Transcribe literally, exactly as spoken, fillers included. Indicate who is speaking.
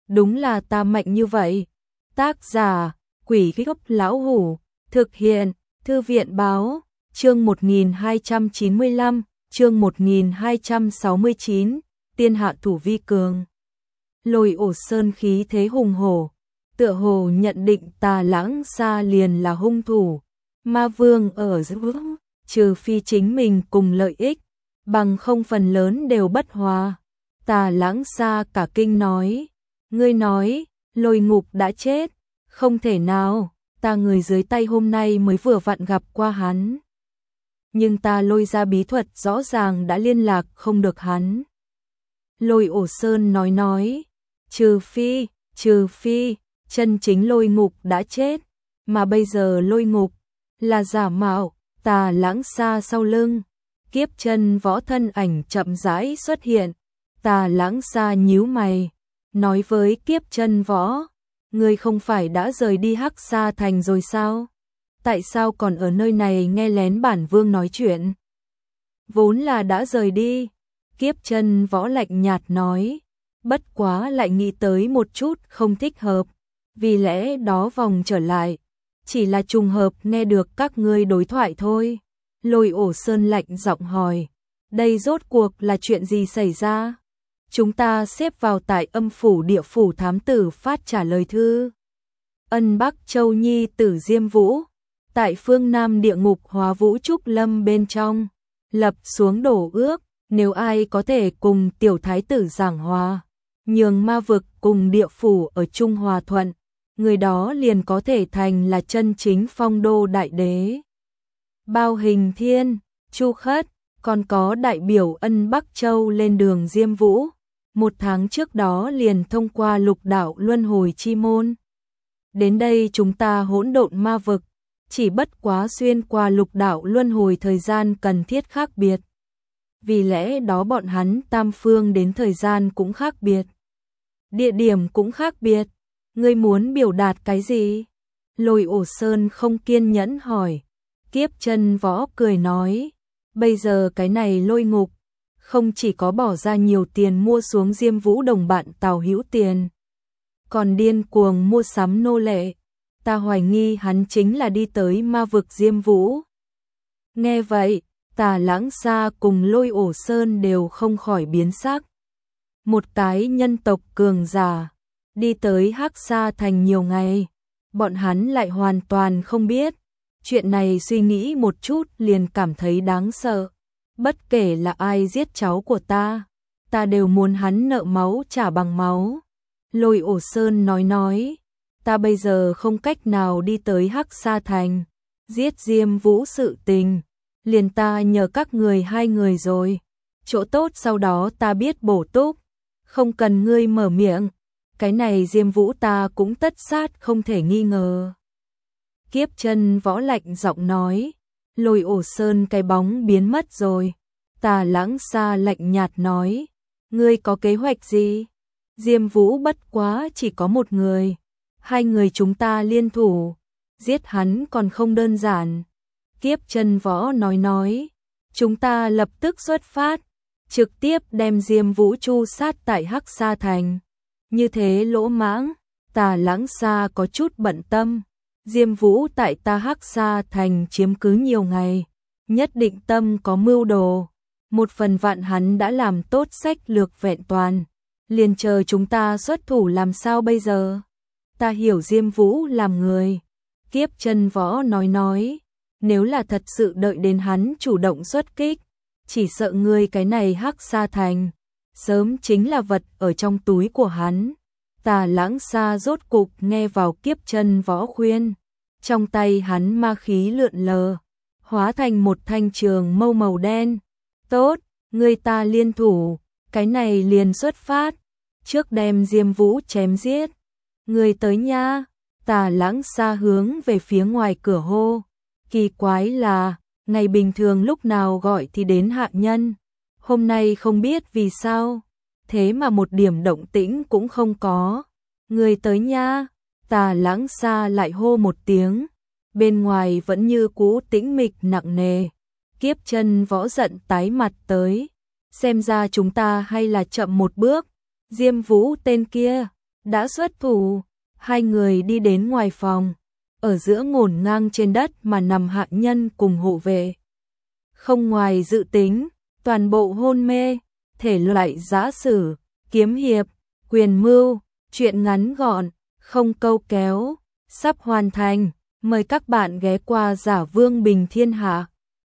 Speaker 1: đúng là ta mạnh như vậy. Tác giả, Quỷ Gốc Lão Hủ, thực hiện, Thư viện Báo, chương một nghìn hai trăm chín mươi lăm, chương một nghìn hai trăm sáu mươi chín, tiên hạ thủ vi cường. Lôi Ổ Sơn khí thế hùng hổ, tựa hồ nhận định Tà Lãng Sa liền là hung thủ. Ma Vương ở giữa, trừ phi chính mình cùng lợi ích, bằng không phần lớn đều bất hòa. Tà Lãng Sa cả kinh nói, ngươi nói, Lôi Ngục đã chết, không thể nào, ta người dưới tay hôm nay mới vừa vặn gặp qua hắn. Nhưng ta lôi ra bí thuật rõ ràng đã liên lạc không được hắn. Lôi Ổ Sơn nói nói, trừ phi, trừ phi, chân chính Lôi Ngục đã chết, mà bây giờ Lôi Ngục là giả mạo. Tà Lãng Sa sau lưng, Kiếp Chân Võ thân ảnh chậm rãi xuất hiện. Tà Lãng Sa nhíu mày, nói với Kiếp Chân Võ, ngươi không phải đã rời đi Hắc Sa Thành rồi sao? Tại sao còn ở nơi này nghe lén bản vương nói chuyện? Vốn là đã rời đi, Kiếp Chân Võ lạnh nhạt nói, bất quá lại nghĩ tới một chút không thích hợp, vì lẽ đó vòng trở lại. Chỉ là trùng hợp nghe được các ngươi đối thoại thôi. Lôi Ổ Sơn lạnh giọng hỏi, đây rốt cuộc là chuyện gì xảy ra? Chúng ta xếp vào tại âm phủ địa phủ thám tử phát trả lời thư. Ân Bắc Châu Nhi tử Diêm Vũ, tại phương Nam địa ngục Hóa Vũ Trúc Lâm bên trong, lập xuống đổ ước, nếu ai có thể cùng tiểu thái tử giảng hòa, nhường ma vực cùng địa phủ ở chung hòa thuận, người đó liền có thể thành là chân chính phong đô đại đế. Bao Hình Thiên, Chu Khất, còn có đại biểu Ân Bắc Châu lên đường Diêm Vũ, một tháng trước đó liền thông qua lục đạo luân hồi chi môn. Đến đây chúng ta hỗn độn ma vực, chỉ bất quá xuyên qua lục đạo luân hồi thời gian cần thiết khác biệt. Vì lẽ đó bọn hắn tam phương đến thời gian cũng khác biệt, địa điểm cũng khác biệt. Ngươi muốn biểu đạt cái gì? Lôi Ổ Sơn không kiên nhẫn hỏi. Kiếp Chân Võ cười nói, bây giờ cái này Lôi Ngục, không chỉ có bỏ ra nhiều tiền mua xuống Diêm Vũ đồng bạn Tào Hữu Tiền, còn điên cuồng mua sắm nô lệ. Ta hoài nghi hắn chính là đi tới ma vực Diêm Vũ. Nghe vậy, Tà Lãng Sa cùng Lôi Ổ Sơn đều không khỏi biến sắc. Một cái nhân tộc cường giả đi tới Hắc Sa Thành nhiều ngày, bọn hắn lại hoàn toàn không biết. Chuyện này suy nghĩ một chút liền cảm thấy đáng sợ. Bất kể là ai giết cháu của ta, ta đều muốn hắn nợ máu trả bằng máu. Lôi Ổ Sơn nói nói, ta bây giờ không cách nào đi tới Hắc Sa Thành, giết Diêm Vũ sự tình, liền ta nhờ các người hai người rồi. Chỗ tốt sau đó ta biết bổ túc, không cần ngươi mở miệng. Cái này Diêm Vũ ta cũng tất sát không thể nghi ngờ. Kiếp Chân Võ lạnh giọng nói, Lôi Ổ Sơn cái bóng biến mất rồi. Tà Lãng Sa lạnh nhạt nói, ngươi có kế hoạch gì? Diêm Vũ bất quá chỉ có một người, hai người chúng ta liên thủ, giết hắn còn không đơn giản. Kiếp Chân Võ nói nói, chúng ta lập tức xuất phát, trực tiếp đem Diêm Vũ chu sát tại Hắc Sa Thành. Như thế lỗ mãng. Tà Lãng Sa có chút bận tâm. Diêm Vũ tại ta Hắc Sa Thành chiếm cứ nhiều ngày, nhất định tâm có mưu đồ. Một phần vạn hắn đã làm tốt sách lược vẹn toàn, liền chờ chúng ta xuất thủ làm sao bây giờ? Ta hiểu Diêm Vũ làm người. Kiếp Chân Võ nói nói, nếu là thật sự đợi đến hắn chủ động xuất kích, chỉ sợ ngươi cái này Hắc Sa Thành sớm chính là vật ở trong túi của hắn. Tà Lãng Sa rốt cục nghe vào Kiếp Chân Võ khuyên, trong tay hắn ma khí lượn lờ, hóa thành một thanh trường mâu màu đen. Tốt, người ta liên thủ, cái này liền xuất phát, trước đem Diêm Vũ chém giết. Người tới nha. Tà Lãng Sa hướng về phía ngoài cửa hô. Kỳ quái là, ngày bình thường lúc nào gọi thì đến hạ nhân, hôm nay không biết vì sao, thế mà một điểm động tĩnh cũng không có. Người tới nha. Tà Lãng Sa lại hô một tiếng, bên ngoài vẫn như cũ tĩnh mịch nặng nề. Kiếp Chân Võ giận tái mặt tới, xem ra chúng ta hay là chậm một bước. Diêm Vũ tên kia, đã xuất thủ, hai người đi đến ngoài phòng, ở giữa ngổn ngang trên đất mà nằm hạ nhân cùng hộ vệ. Không ngoài dự tính, toàn bộ hôn mê, thể loại giã sử, kiếm hiệp, quyền mưu, chuyện ngắn gọn, không câu kéo, sắp hoàn thành. Mời các bạn ghé qua Giả Vương Bình Thiên Hạ.